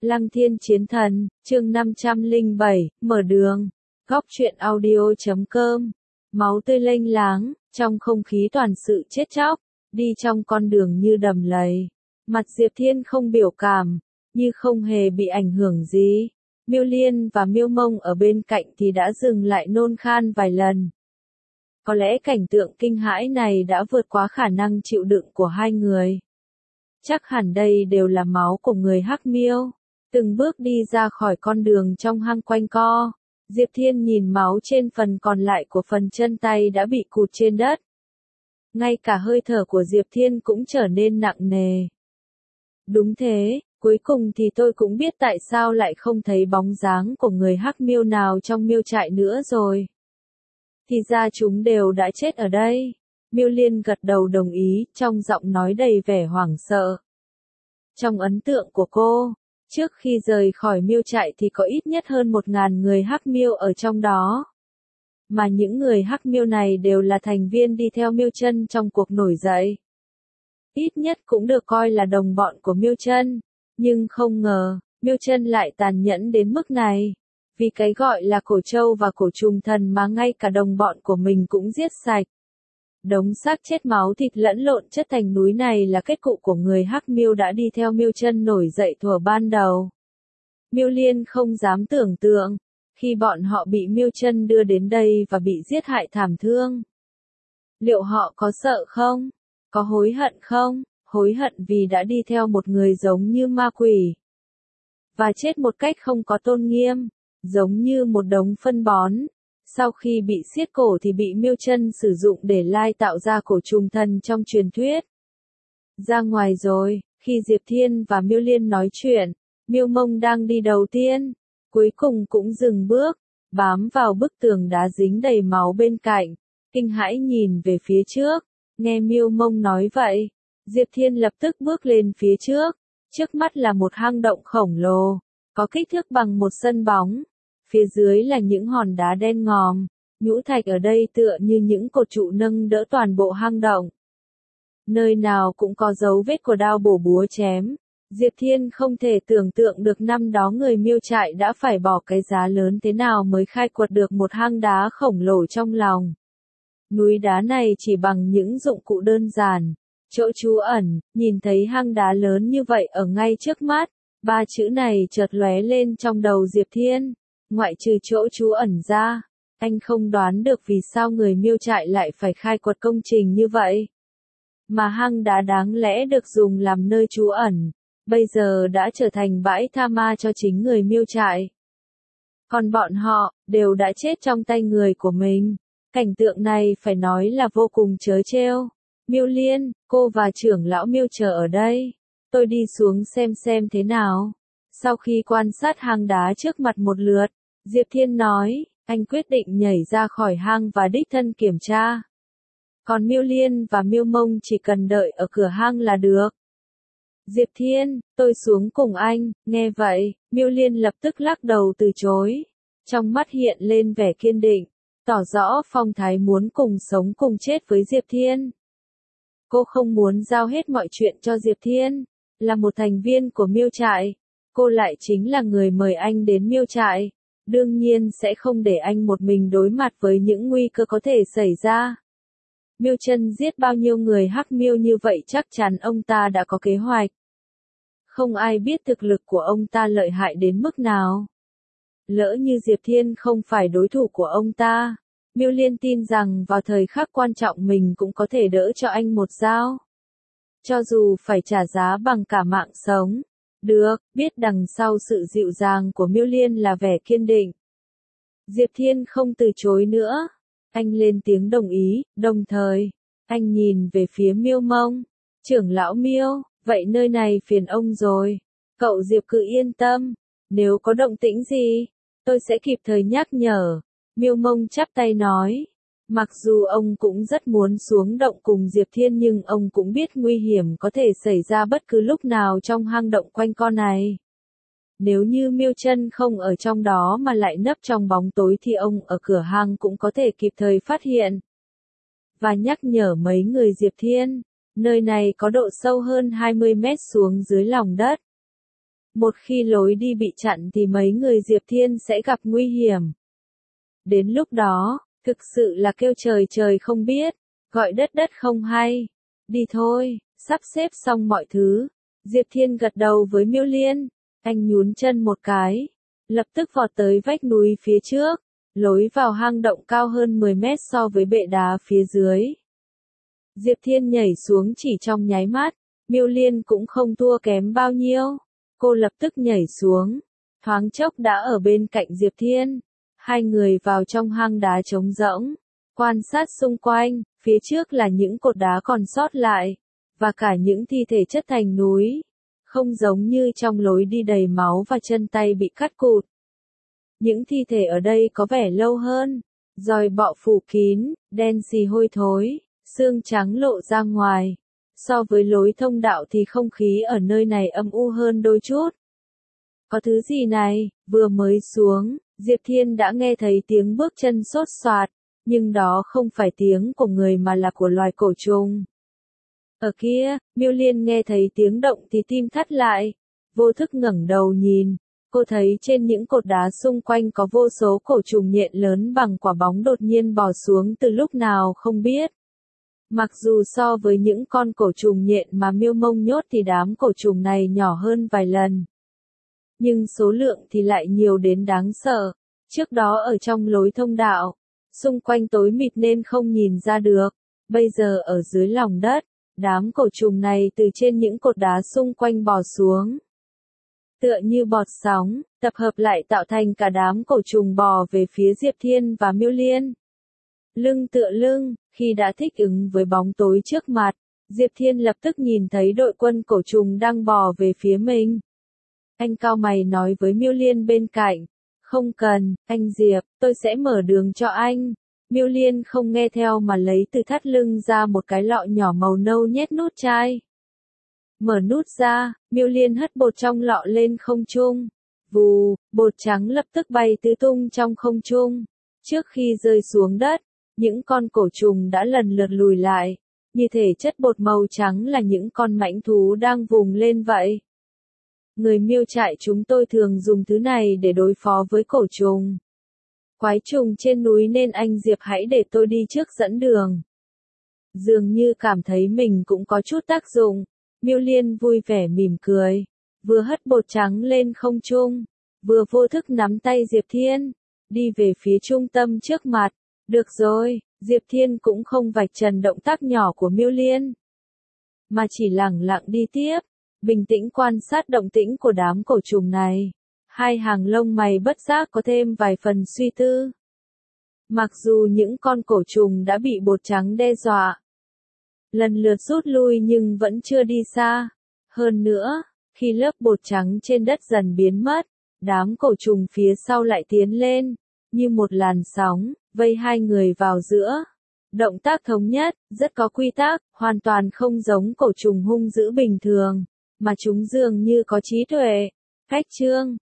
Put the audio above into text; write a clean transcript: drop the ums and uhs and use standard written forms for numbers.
Lăng Thiên Chiến Thần, chương 507, mở đường. Góc truyện audio.com. Máu tươi lênh láng, trong không khí toàn sự chết chóc, đi trong con đường như đầm lầy. Mặt Diệp Thiên không biểu cảm, như không hề bị ảnh hưởng gì. Miêu Liên và Miêu Mông ở bên cạnh thì đã dừng lại nôn khan vài lần. Có lẽ cảnh tượng kinh hãi này đã vượt quá khả năng chịu đựng của hai người. Chắc hẳn đây đều là máu của người Hắc Miêu. Từng bước đi ra khỏi con đường trong hang quanh co, Diệp Thiên nhìn máu trên phần còn lại của phần chân tay đã bị cụt trên đất. Ngay cả hơi thở của Diệp Thiên cũng trở nên nặng nề. Đúng thế, cuối cùng thì tôi cũng biết tại sao lại không thấy bóng dáng của người Hắc Miêu nào trong miêu trại nữa rồi. Thì ra chúng đều đã chết ở đây. Miêu Liên gật đầu đồng ý, trong giọng nói đầy vẻ hoảng sợ. Trong ấn tượng của cô, trước khi rời khỏi miêu trại thì có ít nhất hơn 1000 người Hắc Miêu ở trong đó. Mà những người Hắc Miêu này đều là thành viên đi theo Miêu Chân trong cuộc nổi dậy. Ít nhất cũng được coi là đồng bọn của Miêu Chân, nhưng không ngờ, Miêu Chân lại tàn nhẫn đến mức này. Vì cái gọi là cổ trâu và cổ trùng thần mà ngay cả đồng bọn của mình cũng giết sạch. Đống xác chết máu thịt lẫn lộn chất thành núi này là kết cục của người Hắc Miêu đã đi theo Miêu Chân nổi dậy thuở ban đầu. Miêu Liên không dám tưởng tượng, khi bọn họ bị Miêu Chân đưa đến đây và bị giết hại thảm thương. Liệu họ có sợ không? Có hối hận không? Hối hận vì đã đi theo một người giống như ma quỷ. Và chết một cách không có tôn nghiêm, giống như một đống phân bón. Sau khi bị xiết cổ thì bị Miêu Chân sử dụng để lai tạo ra cổ trùng thần trong truyền thuyết. Ra ngoài rồi, khi Diệp Thiên và Miêu Liên nói chuyện, Miêu Mông đang đi đầu tiên, cuối cùng cũng dừng bước, bám vào bức tường đá dính đầy máu bên cạnh, kinh hãi nhìn về phía trước. Nghe Miêu Mông nói vậy, Diệp Thiên lập tức bước lên phía trước mắt là một hang động khổng lồ, có kích thước bằng một sân bóng. Phía dưới là những hòn đá đen ngòm, nhũ thạch ở đây tựa như những cột trụ nâng đỡ toàn bộ hang động. Nơi nào cũng có dấu vết của đao bổ búa chém. Diệp Thiên không thể tưởng tượng được năm đó người miêu trại đã phải bỏ cái giá lớn thế nào mới khai quật được một hang đá khổng lồ trong lòng. Núi đá này chỉ bằng những dụng cụ đơn giản. Chỗ trú ẩn, nhìn thấy hang đá lớn như vậy ở ngay trước mắt, ba chữ này chợt lóe lên trong đầu Diệp Thiên. Ngoại trừ chỗ trú ẩn ra, anh không đoán được vì sao người miêu trại lại phải khai quật công trình như vậy. Mà hang đá đáng lẽ được dùng làm nơi trú ẩn, bây giờ đã trở thành bãi tha ma cho chính người miêu trại. Còn bọn họ, đều đã chết trong tay người của mình. Cảnh tượng này phải nói là vô cùng trớ trêu. Miêu Liên, cô và trưởng lão Miêu chờ ở đây. Tôi đi xuống xem thế nào. Sau khi quan sát hang đá trước mặt một lượt, Diệp Thiên nói, anh quyết định nhảy ra khỏi hang và đích thân kiểm tra. Còn Miêu Liên và Miêu Mông chỉ cần đợi ở cửa hang là được. Diệp Thiên, tôi xuống cùng anh. Nghe vậy, Miêu Liên lập tức lắc đầu từ chối. Trong mắt hiện lên vẻ kiên định, tỏ rõ phong thái muốn cùng sống cùng chết với Diệp Thiên. Cô không muốn giao hết mọi chuyện cho Diệp Thiên. Là một thành viên của miêu trại, cô lại chính là người mời anh đến miêu trại. Đương nhiên sẽ không để anh một mình đối mặt với những nguy cơ có thể xảy ra. Miêu Chân giết bao nhiêu người Hắc Miêu như vậy chắc chắn ông ta đã có kế hoạch. Không ai biết thực lực của ông ta lợi hại đến mức nào. Lỡ như Diệp Thiên không phải đối thủ của ông ta, Miêu Liên tin rằng vào thời khắc quan trọng mình cũng có thể đỡ cho anh một dao. Cho dù phải trả giá bằng cả mạng sống. Được, biết đằng sau sự dịu dàng của Miêu Liên là vẻ kiên định. Diệp Thiên không từ chối nữa. Anh lên tiếng đồng ý, đồng thời, anh nhìn về phía Miêu Mông. Trưởng lão Miêu, vậy nơi này phiền ông rồi. Cậu Diệp cứ yên tâm. Nếu có động tĩnh gì, tôi sẽ kịp thời nhắc nhở. Miêu Mông chắp tay nói. Mặc dù ông cũng rất muốn xuống động cùng Diệp Thiên nhưng ông cũng biết nguy hiểm có thể xảy ra bất cứ lúc nào trong hang động quanh co này. Nếu như Miêu Chân không ở trong đó mà lại nấp trong bóng tối thì ông ở cửa hang cũng có thể kịp thời phát hiện. Và nhắc nhở mấy người Diệp Thiên, nơi này có độ sâu hơn 20 mét xuống dưới lòng đất. Một khi lối đi bị chặn thì mấy người Diệp Thiên sẽ gặp nguy hiểm. Đến lúc đó, thực sự là kêu trời trời không biết, gọi đất đất không hay. Đi thôi, sắp xếp xong mọi thứ. Diệp Thiên gật đầu với Miêu Liên, anh nhún chân một cái, lập tức vọt tới vách núi phía trước, lối vào hang động cao hơn 10 mét so với bệ đá phía dưới. Diệp Thiên nhảy xuống chỉ trong nháy mắt, Miêu Liên cũng không thua kém bao nhiêu. Cô lập tức nhảy xuống, thoáng chốc đã ở bên cạnh Diệp Thiên. Hai người vào trong hang đá trống rỗng, quan sát xung quanh, phía trước là những cột đá còn sót lại, và cả những thi thể chất thành núi. Không giống như trong lối đi đầy máu và chân tay bị cắt cụt. Những thi thể ở đây có vẻ lâu hơn, giòi bọ phủ kín, đen xì hôi thối, xương trắng lộ ra ngoài. So với lối thông đạo thì không khí ở nơi này âm u hơn đôi chút. Có thứ gì này, vừa mới xuống, Diệp Thiên đã nghe thấy tiếng bước chân xốt xoạt, nhưng đó không phải tiếng của người mà là của loài cổ trùng. Ở kia, Miêu Liên nghe thấy tiếng động thì tim thắt lại, vô thức ngẩng đầu nhìn, cô thấy trên những cột đá xung quanh có vô số cổ trùng nhện lớn bằng quả bóng đột nhiên bò xuống từ lúc nào không biết. Mặc dù so với những con cổ trùng nhện mà Miêu Mông nhốt thì đám cổ trùng này nhỏ hơn vài lần. Nhưng số lượng thì lại nhiều đến đáng sợ. Trước đó ở trong lối thông đạo, xung quanh tối mịt nên không nhìn ra được. Bây giờ ở dưới lòng đất, đám cổ trùng này từ trên những cột đá xung quanh bò xuống. Tựa như bọt sóng, tập hợp lại tạo thành cả đám cổ trùng bò về phía Diệp Thiên và Miêu Liên. Lưng tựa lưng, khi đã thích ứng với bóng tối trước mặt, Diệp Thiên lập tức nhìn thấy đội quân cổ trùng đang bò về phía mình. Anh cau mày nói với Miêu Liên bên cạnh, không cần, anh Diệp, tôi sẽ mở đường cho anh. Miêu Liên không nghe theo mà lấy từ thắt lưng ra một cái lọ nhỏ màu nâu nhét nút chai. Mở nút ra, Miêu Liên hất bột trong lọ lên không trung. Vù, bột trắng lập tức bay tứ tung trong không trung. Trước khi rơi xuống đất, những con cổ trùng đã lần lượt lùi lại. Như thể chất bột màu trắng là những con mãnh thú đang vùng lên vậy. Người Miêu trại chúng tôi thường dùng thứ này để đối phó với cổ trùng. Quái trùng trên núi nên anh Diệp hãy để tôi đi trước dẫn đường. Dường như cảm thấy mình cũng có chút tác dụng. Miêu Liên vui vẻ mỉm cười, vừa hất bột trắng lên không trung, vừa vô thức nắm tay Diệp Thiên, đi về phía trung tâm trước mặt. Được rồi, Diệp Thiên cũng không vạch trần động tác nhỏ của Miêu Liên, mà chỉ lẳng lặng đi tiếp, bình tĩnh quan sát động tĩnh của đám cổ trùng này. Hai hàng lông mày bất giác có thêm vài phần suy tư. Mặc dù những con cổ trùng đã bị bột trắng đe dọa, lần lượt rút lui nhưng vẫn chưa đi xa. Hơn nữa, khi lớp bột trắng trên đất dần biến mất, đám cổ trùng phía sau lại tiến lên, như một làn sóng, vây hai người vào giữa. Động tác thống nhất, rất có quy tắc, hoàn toàn không giống cổ trùng hung dữ bình thường, mà chúng dường như có trí tuệ. Cách chương